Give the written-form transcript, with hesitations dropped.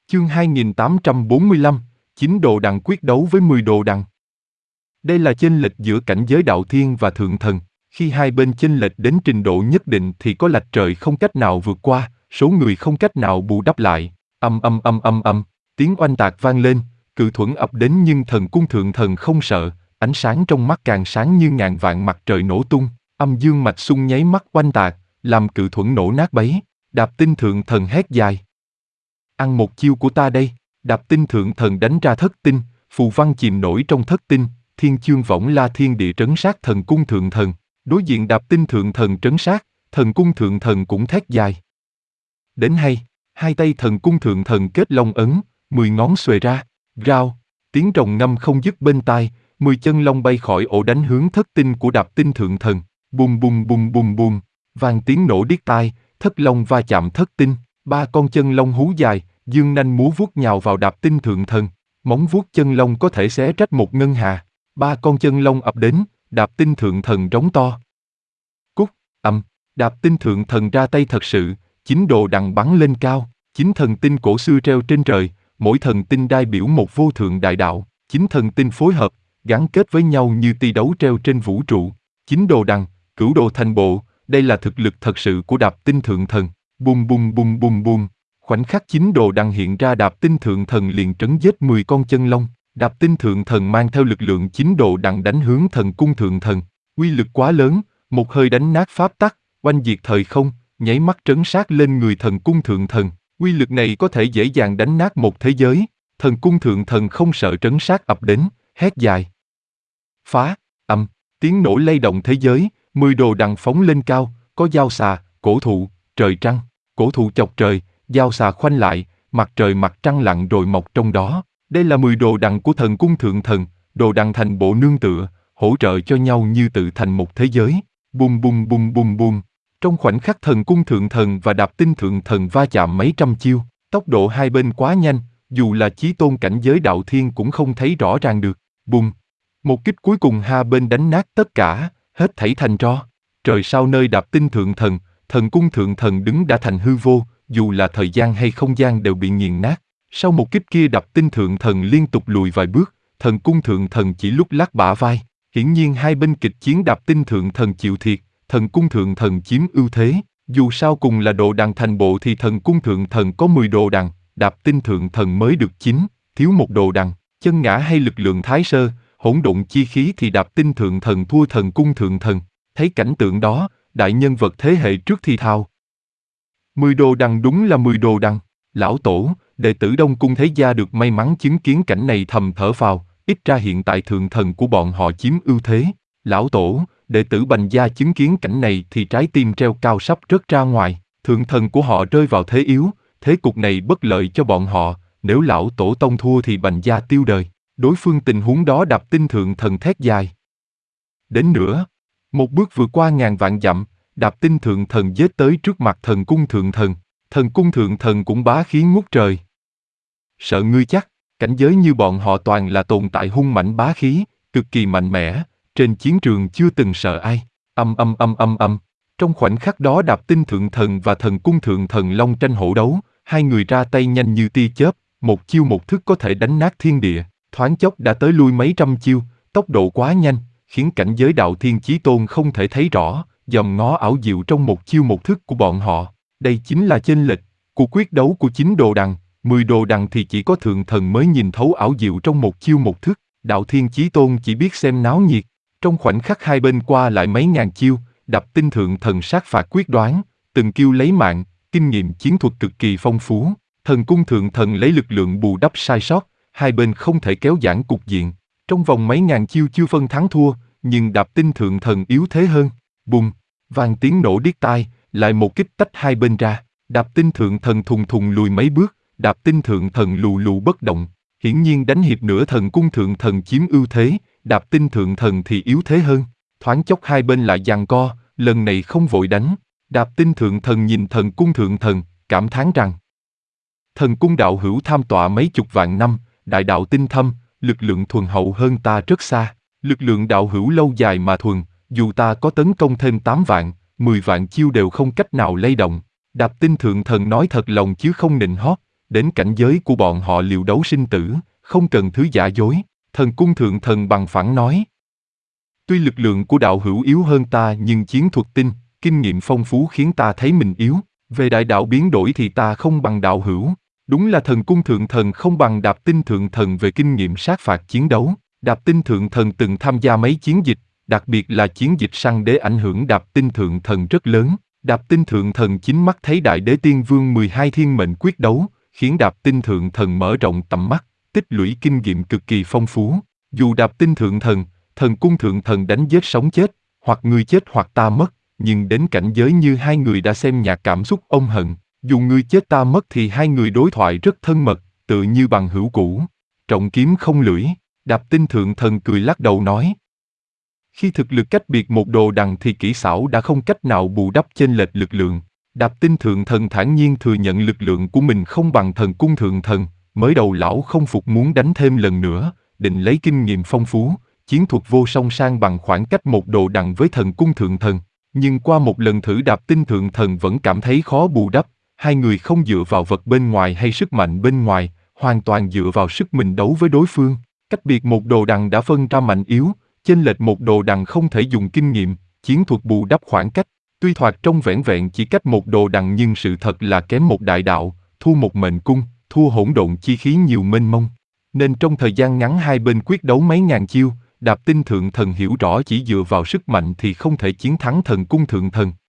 Chương 2845, 9 đồ đằng quyết đấu với 10 đồ đằng. Đây là chênh lệch giữa cảnh giới đạo thiên và thượng thần. Khi hai bên chênh lệch đến trình độ nhất định thì có lệch trời không cách nào vượt qua, số người không cách nào bù đắp lại. Tiếng oanh tạc vang lên, cự thuẫn ập đến nhưng thần cung thượng thần không sợ, ánh sáng trong mắt càng sáng như ngàn vạn mặt trời nổ tung, âm dương mạch xung nháy mắt oanh tạc, làm cự thuẫn nổ nát bấy. Đạp tinh thượng thần hét dài. Ăn một chiêu của ta đây. Đạp tinh thượng thần đánh ra thất tinh, phù văn chìm nổi trong thất tinh, thiên chương võng la thiên địa trấn sát thần cung thượng thần. Đối diện đạp tinh thượng thần trấn sát, thần cung thượng thần cũng thét dài. Đến hay, hai tay thần cung thượng thần kết long ấn, 10 ngón xuề ra, rao, tiếng rồng ngâm không dứt bên tai, 10 chân long bay khỏi ổ đánh hướng thất tinh của đạp tinh thượng thần. Bùm bùm bùm bùm bùm, vang tiếng nổ điếc tai, thất long va chạm thất tinh, 3 con chân long hú dài, dương nanh múa vuốt nhào vào đạp tinh thượng thần, móng vuốt chân long có thể xé rách một ngân hà. 3 con chân long ập đến, đạp tinh thượng thần rống to. Cút, đạp tinh thượng thần ra tay thật sự, 9 đồ đằng bắn lên cao, 9 thần tinh cổ xưa treo trên trời, mỗi thần tinh đại biểu một vô thượng đại đạo, 9 thần tinh phối hợp, gắn kết với nhau như tia đấu treo trên vũ trụ. 9 đồ đằng, cửu đồ thành bộ, đây là thực lực thật sự của đạp tinh thượng thần. Bùm bùm bùm bùm bùm, khoảnh khắc 9 đồ đằng hiện ra đạp tinh thượng thần liền trấn giết 10 con chân long. Đạp tinh thượng thần mang theo lực lượng 9 đồ đằng đánh hướng thần cung thượng thần. Uy lực quá lớn, một hơi đánh nát pháp tắc, oanh diệt thời không, nháy mắt trấn sát lên người thần cung thượng thần. Uy lực này có thể dễ dàng đánh nát một thế giới. Thần cung thượng thần không sợ trấn sát ập đến, hét dài. Phá, tiếng nổ lay động thế giới, 10 đồ đằng phóng lên cao, có dao xà, cổ thụ, trời trăng, cổ thụ chọc trời, dao xà khoanh lại, mặt trời mặt trăng lặn rồi mọc trong đó. Đây là 10 đồ đằng của thần cung thượng thần, đồ đằng thành bộ nương tựa, hỗ trợ cho nhau như tự thành một thế giới. Bùm bùm bùm bùm bùm. Trong khoảnh khắc thần cung thượng thần và đạp tinh thượng thần va chạm mấy trăm chiêu, tốc độ hai bên quá nhanh, dù là chí tôn cảnh giới đạo thiên cũng không thấy rõ ràng được. Bùm. Một kích cuối cùng hai bên đánh nát tất cả, hết thảy thành tro. Trời sao nơi đạp tinh thượng thần, thần cung thượng thần đứng đã thành hư vô, dù là thời gian hay không gian đều bị nghiền nát. Sau một kích kia đạp tinh thượng thần liên tục lùi vài bước, thần cung thượng thần chỉ lúc lắc bả vai. Hiển nhiên hai bên kịch chiến đạp tinh thượng thần chịu thiệt, thần cung thượng thần chiếm ưu thế. Dù sao cùng là đồ đằng thành bộ thì thần cung thượng thần có 10 đồ đằng, đạp tinh thượng thần mới được 9, thiếu một đồ đằng. Chân ngã hay lực lượng thái sơ, hỗn độn chi khí thì đạp tinh thượng thần thua thần cung thượng thần. Thấy cảnh tượng đó, đại nhân vật thế hệ trước thì thào. 10 đồ đằng đúng là 10 đồ đằng. Lão tổ, đệ tử Đông Cung Thế Gia được may mắn chứng kiến cảnh này thầm thở phào, ít ra hiện tại thượng thần của bọn họ chiếm ưu thế. Lão tổ, đệ tử Bành Gia chứng kiến cảnh này thì trái tim treo cao sắp rớt ra ngoài, thượng thần của họ rơi vào thế yếu, thế cục này bất lợi cho bọn họ, nếu lão tổ tông thua thì Bành Gia tiêu đời. Đối phương tình huống đó đạp tinh thượng thần thét dài. Đến nữa, một bước vượt qua ngàn vạn dặm, đạp tinh thượng thần giết tới trước mặt thần cung thượng thần cũng bá khí ngút trời. Sợ ngươi chắc, cảnh giới như bọn họ toàn là tồn tại hung mãnh bá khí, cực kỳ mạnh mẽ, trên chiến trường chưa từng sợ ai. Trong khoảnh khắc đó đạp tinh thượng thần và thần cung thượng thần long tranh hổ đấu, hai người ra tay nhanh như tia chớp, một chiêu một thức có thể đánh nát thiên địa, thoáng chốc đã tới lui mấy trăm chiêu, tốc độ quá nhanh, khiến cảnh giới đạo thiên chí tôn không thể thấy rõ, dòm ngó ảo diệu trong một chiêu một thức của bọn họ. Đây chính là chênh lệch, cuộc quyết đấu của 9 đồ đằng, 10 đồ đằng thì chỉ có thượng thần mới nhìn thấu ảo diệu trong một chiêu một thức, đạo thiên chí tôn chỉ biết xem náo nhiệt. Trong khoảnh khắc hai bên qua lại mấy ngàn chiêu, đạp tinh thượng thần sát phạt quyết đoán, từng chiêu lấy mạng, kinh nghiệm chiến thuật cực kỳ phong phú, thần cung thượng thần lấy lực lượng bù đắp sai sót, hai bên không thể kéo giãn cục diện. Trong vòng mấy ngàn chiêu chưa phân thắng thua, nhưng đạp tinh thượng thần yếu thế hơn. Bùm, vang tiếng nổ điếc tai, lại một kích tách hai bên ra, đạp tinh thượng thần thùng thùng lùi mấy bước, đạp tinh thượng thần lù lù bất động. Hiển nhiên đánh hiệp nữa thần cung thượng thần chiếm ưu thế, đạp tinh thượng thần thì yếu thế hơn. Thoáng chốc hai bên lại giằng co, lần này không vội đánh. Đạp tinh thượng thần nhìn thần cung thượng thần, cảm thán rằng: thần cung đạo hữu tham tọa mấy chục vạn năm, đại đạo tinh thâm, lực lượng thuần hậu hơn ta rất xa. Lực lượng đạo hữu lâu dài mà thuần, dù ta có tấn công thêm 8 vạn, 10 vạn chiêu đều không cách nào lay động. Đạp tinh thượng thần nói thật lòng chứ không nịnh hót, đến cảnh giới của bọn họ liều đấu sinh tử, không cần thứ giả dối. Thần cung thượng thần bằng phẳng nói. Tuy lực lượng của đạo hữu yếu hơn ta nhưng chiến thuật tinh, kinh nghiệm phong phú khiến ta thấy mình yếu. Về đại đạo biến đổi thì ta không bằng đạo hữu. Đúng là thần cung thượng thần không bằng Đạp Tinh thượng thần về kinh nghiệm sát phạt chiến đấu. Đạp Tinh thượng thần từng tham gia mấy chiến dịch, đặc biệt là chiến dịch săn đế ảnh hưởng Đạp Tinh thượng thần rất lớn. Đạp Tinh thượng thần chính mắt thấy Đại Đế Tiên Vương 12 thiên mệnh quyết đấu, khiến Đạp Tinh thượng thần mở rộng tầm mắt, tích lũy kinh nghiệm cực kỳ phong phú. Dù Đạp Tinh thượng thần, thần cung thượng thần đánh giết sống chết, hoặc người chết hoặc ta mất, nhưng đến cảnh giới như hai người đã xem nhạt cảm xúc ôm hận. Dù người chết ta mất thì hai người đối thoại rất thân mật, tự như bằng hữu cũ. Trọng kiếm không lưỡi, Đạp Tinh thượng thần cười lắc đầu nói. Khi thực lực cách biệt một đồ đằng thì kỹ xảo đã không cách nào bù đắp chênh lệch lực lượng. Đạp Tinh thượng thần thản nhiên thừa nhận lực lượng của mình không bằng thần cung thượng thần, mới đầu lão không phục muốn đánh thêm lần nữa, định lấy kinh nghiệm phong phú, chiến thuật vô song sang bằng khoảng cách một đồ đằng với thần cung thượng thần. Nhưng qua một lần thử Đạp Tinh thượng thần vẫn cảm thấy khó bù đắp, hai người không dựa vào vật bên ngoài hay sức mạnh bên ngoài, hoàn toàn dựa vào sức mình đấu với đối phương. Cách biệt một đồ đằng đã phân ra mạnh yếu, chênh lệch một đồ đằng không thể dùng kinh nghiệm, chiến thuật bù đắp khoảng cách. Tuy thoạt trông vẻn vẹn chỉ cách một đồ đằng nhưng sự thật là kém một đại đạo, thua một mệnh cung, thua hỗn độn chi khí nhiều mênh mông. Nên trong thời gian ngắn hai bên quyết đấu mấy ngàn chiêu, Đạp Tinh thượng thần hiểu rõ chỉ dựa vào sức mạnh thì không thể chiến thắng thần cung thượng thần.